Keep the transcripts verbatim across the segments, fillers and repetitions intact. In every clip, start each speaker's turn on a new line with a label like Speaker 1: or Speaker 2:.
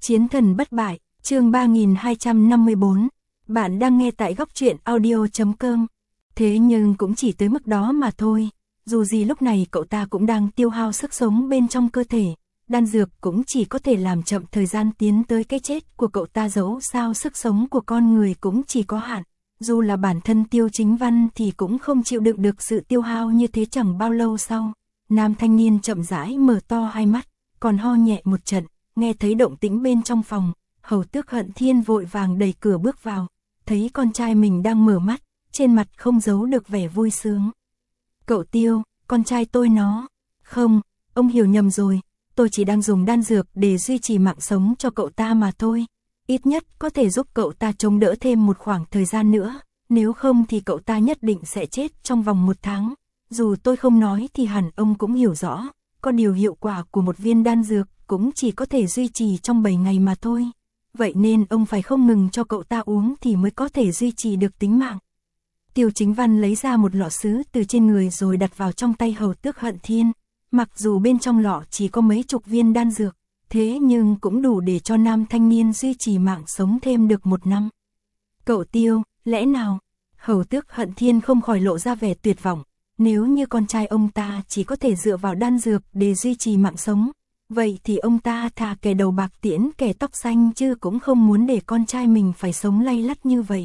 Speaker 1: Chiến thần bất bại, chương ba nghìn hai trăm năm mươi bốn. Bạn đang nghe tại góc truyện audio chấm com. Thế nhưng cũng chỉ tới mức đó mà thôi. Dù gì lúc này cậu ta cũng đang tiêu hao sức sống bên trong cơ thể. Đan dược cũng chỉ có thể làm chậm thời gian tiến tới cái chết của cậu ta, dẫu sao sức sống của con người cũng chỉ có hạn. Dù là bản thân Tiêu Chính Văn thì cũng không chịu đựng được sự tiêu hao như thế. Chẳng bao lâu sau, nam thanh niên chậm rãi mở to hai mắt, còn ho nhẹ một trận. Nghe thấy động tĩnh bên trong phòng, Hầu Tước Hận Thiên vội vàng đẩy cửa bước vào, thấy con trai mình đang mở mắt, trên mặt không giấu được vẻ vui sướng. Cậu Tiêu, con trai tôi nó. Không, ông hiểu nhầm rồi, tôi chỉ đang dùng đan dược để duy trì mạng sống cho cậu ta mà thôi. Ít nhất có thể giúp cậu ta chống đỡ thêm một khoảng thời gian nữa, nếu không thì cậu ta nhất định sẽ chết trong vòng một tháng. Dù tôi không nói thì hẳn ông cũng hiểu rõ, có điều hiệu quả của một viên đan dược cũng chỉ có thể duy trì trong bảy ngày mà thôi. Vậy nên ông phải không ngừng cho cậu ta uống thì mới có thể duy trì được tính mạng. Tiêu Chính Văn lấy ra một lọ sứ từ trên người rồi đặt vào trong tay Hầu Tước Hận Thiên. Mặc dù bên trong lọ chỉ có mấy chục viên đan dược, thế nhưng cũng đủ để cho nam thanh niên duy trì mạng sống thêm được một năm. Cậu Tiêu, lẽ nào? Hầu Tước Hận Thiên không khỏi lộ ra vẻ tuyệt vọng. Nếu như con trai ông ta chỉ có thể dựa vào đan dược để duy trì mạng sống, vậy thì ông ta thà kẻ đầu bạc tiễn kẻ tóc xanh chứ cũng không muốn để con trai mình phải sống lay lắt như vậy.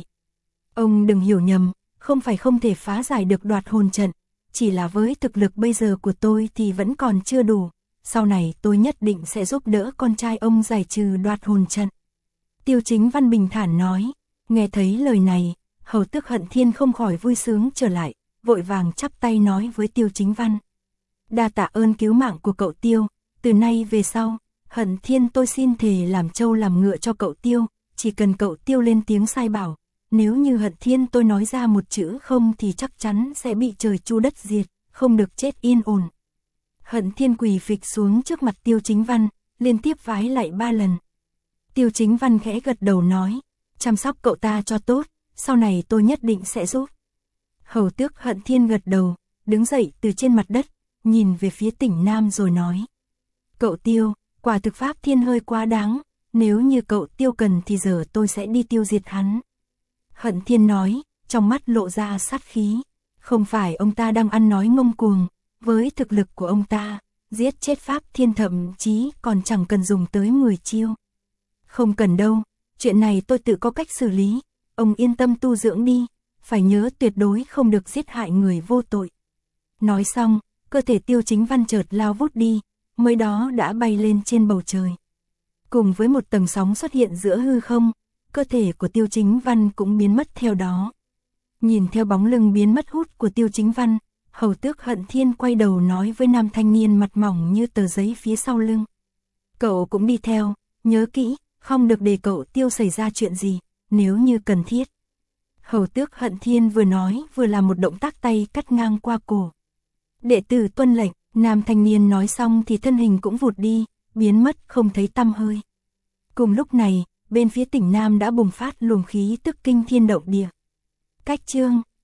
Speaker 1: Ông đừng hiểu nhầm, không phải không thể phá giải được đoạt hồn trận, chỉ là với thực lực bây giờ của tôi thì vẫn còn chưa đủ, sau này tôi nhất định sẽ giúp đỡ con trai ông giải trừ đoạt hồn trận. Tiêu Chính Văn bình thản nói. Nghe thấy lời này, Hầu Tước Hận Thiên không khỏi vui sướng trở lại, vội vàng chắp tay nói với Tiêu Chính Văn. Đa tạ ơn cứu mạng của cậu Tiêu, từ nay về sau, Hận Thiên tôi xin thề làm trâu làm ngựa cho cậu Tiêu, chỉ cần cậu Tiêu lên tiếng sai bảo, nếu như Hận Thiên tôi nói ra một chữ không thì chắc chắn sẽ bị trời chu đất diệt, không được chết yên ổn. Hận Thiên quỳ phịch xuống trước mặt Tiêu Chính Văn, liên tiếp vái lại ba lần. Tiêu Chính Văn khẽ gật đầu nói, chăm sóc cậu ta cho tốt, sau này tôi nhất định sẽ giúp. Hầu Tước Hận Thiên gật đầu, đứng dậy từ trên mặt đất, nhìn về phía tỉnh Nam rồi nói. Cậu Tiêu, quả thực pháp thiên hơi quá đáng, nếu như cậu Tiêu cần thì giờ tôi sẽ đi tiêu diệt hắn. Hận Thiên nói, trong mắt lộ ra sát khí, không phải ông ta đang ăn nói ngông cuồng, với thực lực của ông ta, giết chết pháp thiên thậm chí còn chẳng cần dùng tới mười chiêu. Không cần đâu, chuyện này tôi tự có cách xử lý, ông yên tâm tu dưỡng đi, phải nhớ tuyệt đối không được giết hại người vô tội. Nói xong, cơ thể Tiêu Chính Văn chợt lao vút đi, mới đó đã bay lên trên bầu trời. Cùng với một tầng sóng xuất hiện giữa hư không, cơ thể của Tiêu Chính Văn cũng biến mất theo đó. Nhìn theo bóng lưng biến mất hút của Tiêu Chính Văn, Hầu Tước Hận Thiên quay đầu nói với nam thanh niên mặt mỏng như tờ giấy phía sau lưng. Cậu cũng đi theo, nhớ kỹ, không được để cậu Tiêu xảy ra chuyện gì, nếu như cần thiết. Hầu Tước Hận Thiên vừa nói vừa làm một động tác tay cắt ngang qua cổ. Đệ tử tuân lệnh, nam thanh niên nói xong thì thân hình cũng vụt đi, biến mất không thấy tăm hơi. Cùng lúc này, bên phía tỉnh Nam đã bùng phát luồng khí tức kinh thiên động địa. Cách chương